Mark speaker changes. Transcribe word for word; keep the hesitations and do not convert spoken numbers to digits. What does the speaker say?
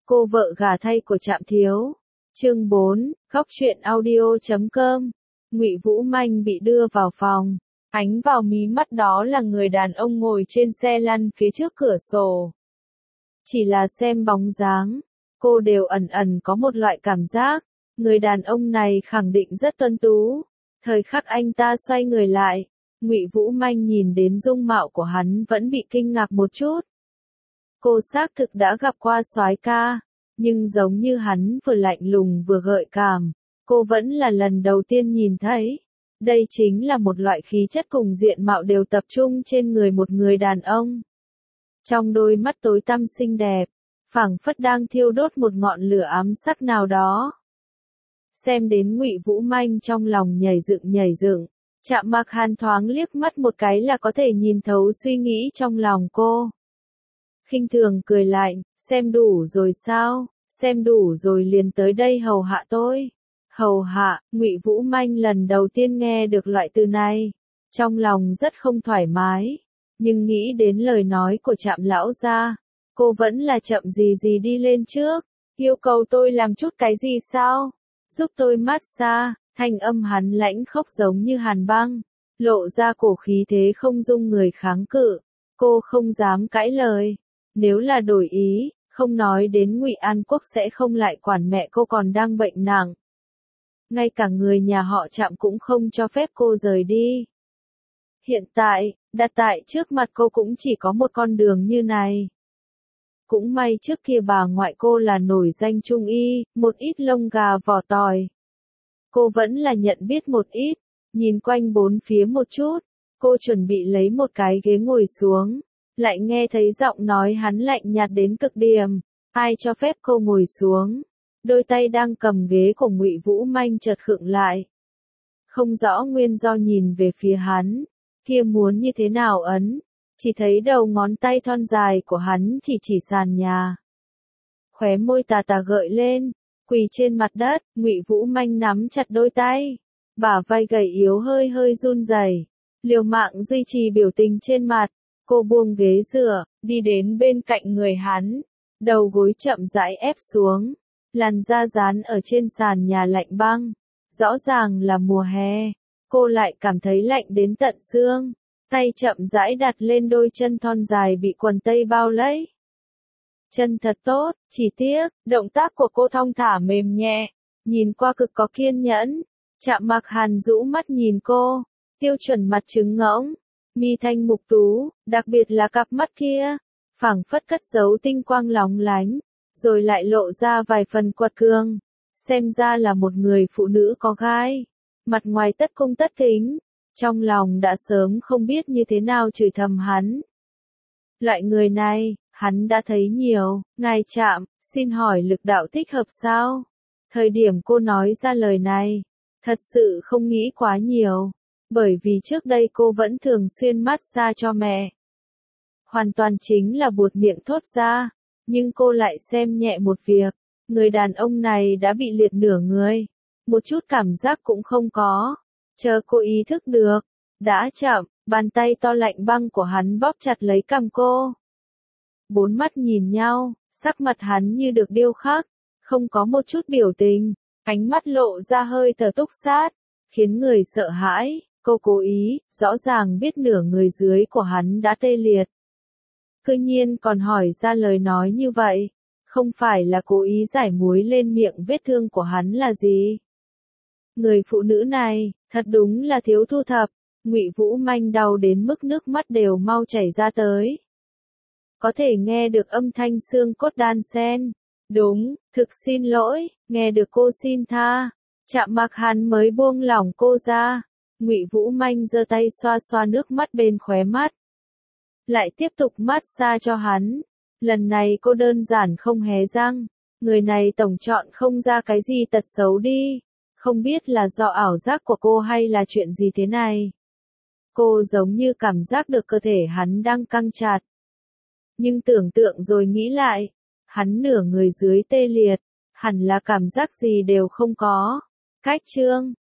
Speaker 1: Cô vợ gả thay của Trạm Thiếu. Chương bốn, góc truyện audio chấm com. Ngụy Vũ Manh bị đưa vào phòng. Ánh vào mí mắt đó là người đàn ông ngồi trên xe lăn phía trước cửa sổ. Chỉ là xem bóng dáng, cô đều ẩn ẩn có một loại cảm giác, người đàn ông này khẳng định rất tuấn tú. Thời khắc anh ta xoay người lại, Ngụy Vũ Manh nhìn đến dung mạo của hắn vẫn bị kinh ngạc một chút. Cô xác thực đã gặp qua soái ca, nhưng giống như hắn vừa lạnh lùng vừa gợi cảm, cô vẫn là lần đầu tiên nhìn thấy. Đây chính là một loại khí chất cùng diện mạo đều tập trung trên người một người đàn ông. Trong đôi mắt tối tăm xinh đẹp, phảng phất đang thiêu đốt một ngọn lửa ám sắc nào đó. Xem đến Ngụy Vũ Manh trong lòng nhảy dựng nhảy dựng, Trạm Mặc Hàn thoáng liếc mắt một cái là có thể nhìn thấu suy nghĩ trong lòng cô. Khinh thường cười lạnh, xem đủ rồi sao, xem đủ rồi liền tới đây hầu hạ tôi. Hầu hạ, Ngụy Vũ Manh lần đầu tiên nghe được loại từ này, trong lòng rất không thoải mái, nhưng nghĩ đến lời nói của Trạm lão gia, cô vẫn là chậm gì gì đi lên trước, yêu cầu tôi làm chút cái gì sao, giúp tôi massage, thanh âm hắn lãnh khốc giống như hàn băng, lộ ra cổ khí thế không dung người kháng cự, cô không dám cãi lời, nếu là đổi ý, không nói đến Ngụy An Quốc sẽ không lại quản mẹ cô còn đang bệnh nặng. Ngay cả người nhà họ Trạm cũng không cho phép cô rời đi. Hiện tại, đặt tại trước mặt cô cũng chỉ có một con đường như này. Cũng may trước kia bà ngoại cô là nổi danh trung y, một ít lông gà vỏ tỏi. Cô vẫn là nhận biết một ít, nhìn quanh bốn phía một chút, cô chuẩn bị lấy một cái ghế ngồi xuống, lại nghe thấy giọng nói hắn lạnh nhạt đến cực điểm, ai cho phép cô ngồi xuống. Đôi tay đang cầm ghế của Ngụy Vũ Manh chợt khựng lại. Không rõ nguyên do nhìn về phía hắn, kia muốn như thế nào ấn, chỉ thấy đầu ngón tay thon dài của hắn chỉ chỉ sàn nhà. Khóe môi tà tà gợi lên, quỳ trên mặt đất, Ngụy Vũ Manh nắm chặt đôi tay, bả vai gầy yếu hơi hơi run rẩy, liều mạng duy trì biểu tình trên mặt, cô buông ghế dựa, đi đến bên cạnh người hắn, đầu gối chậm rãi ép xuống. Làn da dán ở trên sàn nhà lạnh băng, rõ ràng là mùa hè, cô lại cảm thấy lạnh đến tận xương, tay chậm rãi đặt lên đôi chân thon dài bị quần tây bao lấy. Chân thật tốt, chỉ tiếc, động tác của cô thong thả mềm nhẹ, nhìn qua cực có kiên nhẫn. Trạm Mặc Hàn rũ mắt nhìn cô, tiêu chuẩn mặt trứng ngỗng, mi thanh mục tú, đặc biệt là cặp mắt kia, phảng phất cất giấu tinh quang lóng lánh. Rồi lại lộ ra vài phần quật cường, xem ra là một người phụ nữ có gai, mặt ngoài tất cung tất kính, trong lòng đã sớm không biết như thế nào chửi thầm hắn. Loại người này, hắn đã thấy nhiều, ngài Trạm, xin hỏi lực đạo thích hợp sao? Thời điểm cô nói ra lời này, thật sự không nghĩ quá nhiều, bởi vì trước đây cô vẫn thường xuyên massage cho mẹ. Hoàn toàn chính là buột miệng thốt ra. Nhưng cô lại xem nhẹ một việc, người đàn ông này đã bị liệt nửa người, một chút cảm giác cũng không có, chờ cô ý thức được, đã chậm, bàn tay to lạnh băng của hắn bóp chặt lấy cằm cô. Bốn mắt nhìn nhau, sắc mặt hắn như được điêu khắc, không có một chút biểu tình, ánh mắt lộ ra hơi thở túc sát, khiến người sợ hãi, cô cố ý, rõ ràng biết nửa người dưới của hắn đã tê liệt. Cư nhiên còn hỏi ra lời nói như vậy, không phải là cố ý giải muối lên miệng vết thương của hắn là gì. Người phụ nữ này, thật đúng là thiếu thu thập, Ngụy Vũ Manh đau đến mức nước mắt đều mau chảy ra tới. Có thể nghe được âm thanh xương cốt đan xen, đúng, thực xin lỗi, nghe được cô xin tha, Trạm Mặc Hàn mới buông lỏng cô ra, Ngụy Vũ Manh giơ tay xoa xoa nước mắt bên khóe mắt. Lại tiếp tục massage cho hắn. Lần này cô đơn giản không hé răng. Người này tổng chọn không ra cái gì tật xấu đi. Không biết là do ảo giác của cô hay là chuyện gì thế này. Cô giống như cảm giác được cơ thể hắn đang căng chặt. Nhưng tưởng tượng rồi nghĩ lại. Hắn nửa người dưới tê liệt. Hẳn là cảm giác gì đều không có. Cách chương.